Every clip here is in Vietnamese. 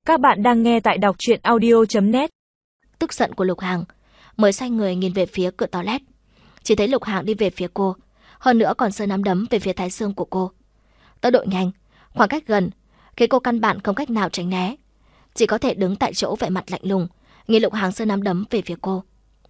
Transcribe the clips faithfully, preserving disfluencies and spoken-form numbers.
Các bạn đang nghe tại đọc truyện audio chấm net. Tức giận của Lục Hàng mới xoay người nhìn về phía cửa toilet. Chỉ thấy Lục Hàng đi về phía cô, hơn nữa còn giơ nắm đấm về phía thái dương của cô. Tốc độ nhanh, khoảng cách gần, khiến cô căn bản không cách nào tránh né, chỉ có thể đứng tại chỗ vẻ mặt lạnh lùng, nhìn Lục Hàng giơ nắm đấm về phía cô.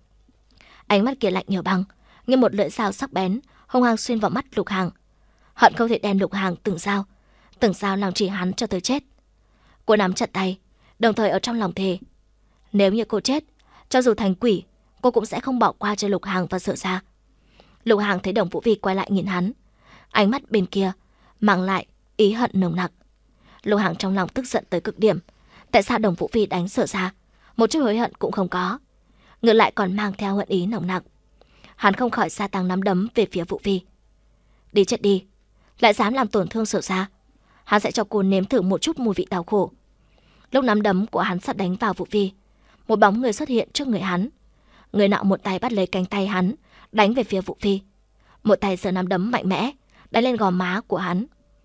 Ánh mắt kia lạnh như băng, như một lưỡi dao sắc bén, hung hăng xuyên vào mắt Lục Hàng. Hận không thể đem Lục Hàng từng dao, từng dao làm chỉ hắn cho tới chết. Cô nắm chặt tay, đồng thời ở trong lòng thề, nếu như cô chết, cho dù thành quỷ, cô cũng sẽ không bỏ qua cho Lục Hàng và Sở Gia. Lục Hàng thấy Đồng Vũ Vi quay lại nhìn hắn, ánh mắt bên kia mang lại ý hận nồng nặc. Lục Hàng trong lòng tức giận tới cực điểm. Tại sao Đồng Vũ Vi đánh Sở Gia, một chút hối hận cũng không có, ngược lại còn mang theo hận ý nồng nặc. Hắn không khỏi gia tăng nắm đấm về phía Vũ Vi. Đi chết đi, lại dám làm tổn thương Sở Gia, hắn sẽ cho cô nếm thử một chút mùi vị đau khổ. Lúc nắm đấm của hắn sắp đánh vào Vũ Vi, một bóng người xuất hiện trước người hắn. Người nọ một tay bắt lấy cánh tay hắn, đánh về phía Vũ Vi, một tay giơ nắm đấm mạnh mẽ đánh lên gò má của hắn.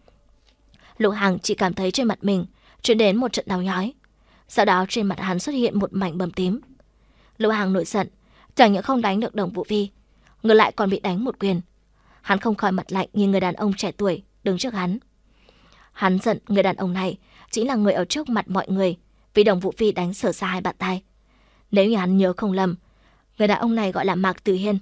Lục Hàng chỉ cảm thấy trên mặt mình truyền đến một trận đau nhói, sau đó trên mặt hắn xuất hiện một mảnh bầm tím. Lục Hàng nổi giận, chẳng những không đánh được Đồng Vũ Vi, ngược lại còn bị đánh một quyền. Hắn không khỏi mặt lạnh nhìn người đàn ông trẻ tuổi đứng trước hắn. Hắn giận người đàn ông này chính là người ở trước mặt mọi người vì Đồng Vũ Vi đánh Sở Gia hai bạn tai. Nếu như hắn nhớ không lầm, người đàn ông này gọi là Mạc Tử Hiên.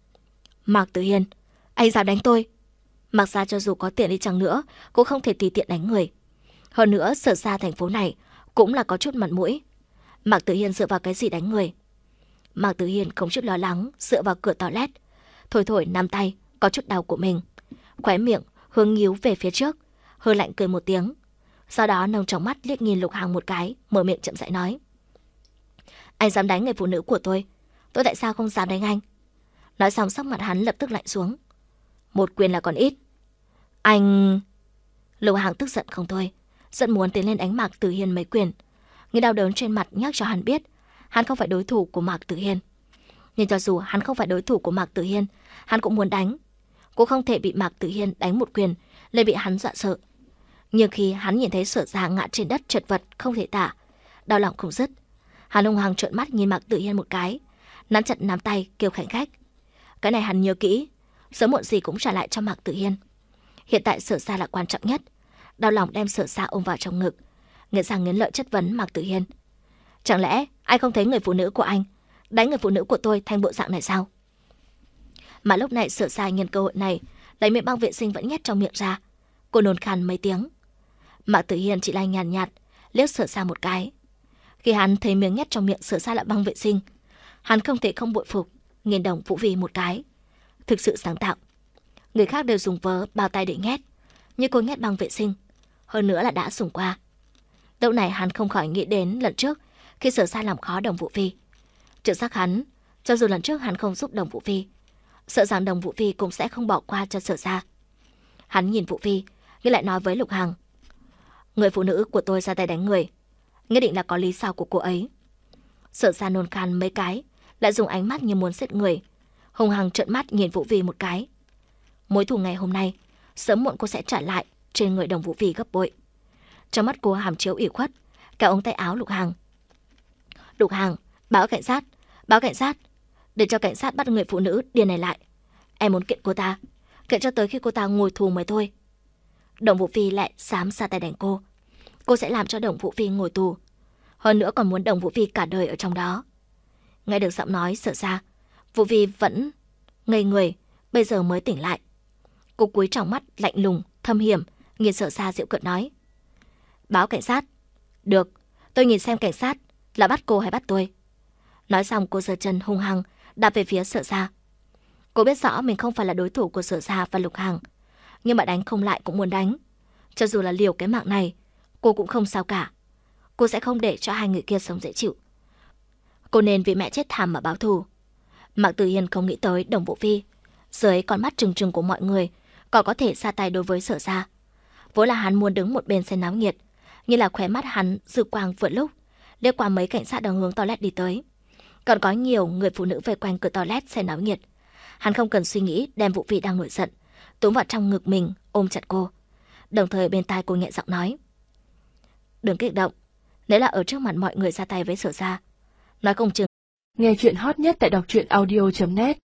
Mạc Tử Hiên, anh dám đánh tôi? Mạc gia cho dù có tiền đi chăng nữa cũng không thể tùy tiện đánh người. Hơn nữa Sở Gia thành phố này cũng là có chút mặt mũi. Mạc Tử Hiên dựa vào cái gì đánh người? Mạc Tử Hiên không chút lo lắng dựa vào cửa toilet, thổi thổi nắm tay có chút đau của mình, khóe miệng hướng nhíu về phía trước, hơi lạnh cười một tiếng. Sau đó nâng trong mắt liếc nhìn Lục Hàng một cái, mở miệng chậm rãi nói: Anh dám đánh người phụ nữ của tôi, tôi tại sao không dám đánh anh? Nói xong sắc mặt hắn lập tức lạnh xuống. Một quyền là còn ít. Anh... Lục Hàng tức giận không thôi, giận muốn tiến lên đánh Mạc Tử Hiên mấy quyền. Người đau đớn trên mặt nhắc cho hắn biết hắn không phải đối thủ của Mạc Tử Hiên. Nhưng cho dù hắn không phải đối thủ của Mạc Tử Hiên, hắn cũng muốn đánh. Cũng không thể bị Mạc Tử Hiên đánh một quyền lại bị hắn dọa sợ. Nhưng khi hắn nhìn thấy Sở Gia ngã trên đất chật vật không thể tả, đau lòng không dứt. Hắn hung hăng trợn mắt nhìn Mạc Tử Hiên một cái, nắm chặt nắm tay kêu khảnh khách. Cái này hắn nhớ kỹ, sớm muộn gì cũng trả lại cho Mạc Tử Hiên. Hiện tại Sở Gia là quan trọng nhất. Đau lòng đem Sở Gia ôm vào trong ngực, nghiến răng nghiến lợi chất vấn Mạc Tử Hiên: Chẳng lẽ anh không thấy người phụ nữ của anh đánh người phụ nữ của tôi thành bộ dạng này sao? Mà lúc này Sở Gia nhân cơ hội này lấy miệng băng vệ sinh vẫn nhét trong miệng ra. Cô nôn khan mấy tiếng. Mạc Tử Hiên chỉ là nhàn nhạt, nhạt liếc Sở Gia một cái. Khi hắn thấy miếng nhét trong miệng Sở Gia là băng vệ sinh, hắn không thể không bội phục nhìn Đồng Vũ Vi một cái. Thực sự sáng tạo. Người khác đều dùng vớ bao tay để nhét, nhưng cô nhét băng vệ sinh, hơn nữa là đã dùng qua. Lúc này hắn không khỏi nghĩ đến lần trước khi Sở Gia làm khó Đồng Vũ Vi. Trực giác hắn, cho dù lần trước hắn không giúp Đồng Vũ Vi, sợ rằng Đồng Vũ Vi cũng sẽ không bỏ qua cho Sở Gia. Hắn nhìn Vũ Vi, nhưng lại nói với Lục Hàng: Người phụ nữ của tôi ra tay đánh người, nhất định là có lý do của cô ấy. Sở Gia nôn khan mấy cái, lại dùng ánh mắt như muốn giết người, hung hăng trợn mắt nhìn Vũ Vi một cái. Mối thù ngày hôm nay sớm muộn cô sẽ trả lại trên người Đồng Vũ Vi gấp bội. Trong mắt cô hàm chiếu ủy khuất, kéo ống tay áo Lục Hàng. Lục Hàng, báo cảnh sát, báo cảnh sát, để cho cảnh sát bắt người phụ nữ điên này lại. Em muốn kiện cô ta, kiện cho tới khi cô ta ngồi tù mới thôi. Đồng Vũ Vi lại dám ra tay đánh cô, cô sẽ làm cho Đồng Vũ Vi ngồi tù, hơn nữa còn muốn Đồng Vũ Vi cả đời ở trong đó. Nghe được giọng nói Sở Gia, Vũ Vi vẫn ngây người, bây giờ mới tỉnh lại. Cô cúi tròng mắt lạnh lùng, thâm hiểm nhìn Sở Gia giễu cợt nói: Báo cảnh sát. Được, tôi nhìn xem cảnh sát là bắt cô hay bắt tôi. Nói xong cô giơ chân hung hăng đạp về phía Sở Gia. Cô biết rõ mình không phải là đối thủ của Sở Gia và Lục Hàng, nhưng mà đánh không lại cũng muốn đánh. Cho dù là liều cái mạng này, cô cũng không sao cả. Cô sẽ không để cho hai người kia sống dễ chịu. Cô nên vì mẹ chết thảm mà báo thù. Mạc Tử Hiên không nghĩ tới Đồng Vũ Vi dưới con mắt trừng trừng của mọi người còn có thể ra tay đối với Sở Gia. Vốn là hắn muốn đứng một bên xem náo nhiệt, nhưng là khóe mắt hắn dư quang vượt lúc liếc qua mấy cảnh sát đang hướng toilet đi tới. Còn có nhiều người phụ nữ vây quanh cửa toilet xem náo nhiệt. Hắn không cần suy nghĩ đem Vũ Vi đang nổi giận túm vào trong ngực mình ôm chặt cô, đồng thời bên tai cô nhẹ giọng nói: Đừng kích động, Nếu là ở trước mặt mọi người ra tay với Sở Gia, nói không chừng. Nghe chuyện hot nhất tại đọc truyện audio chấm net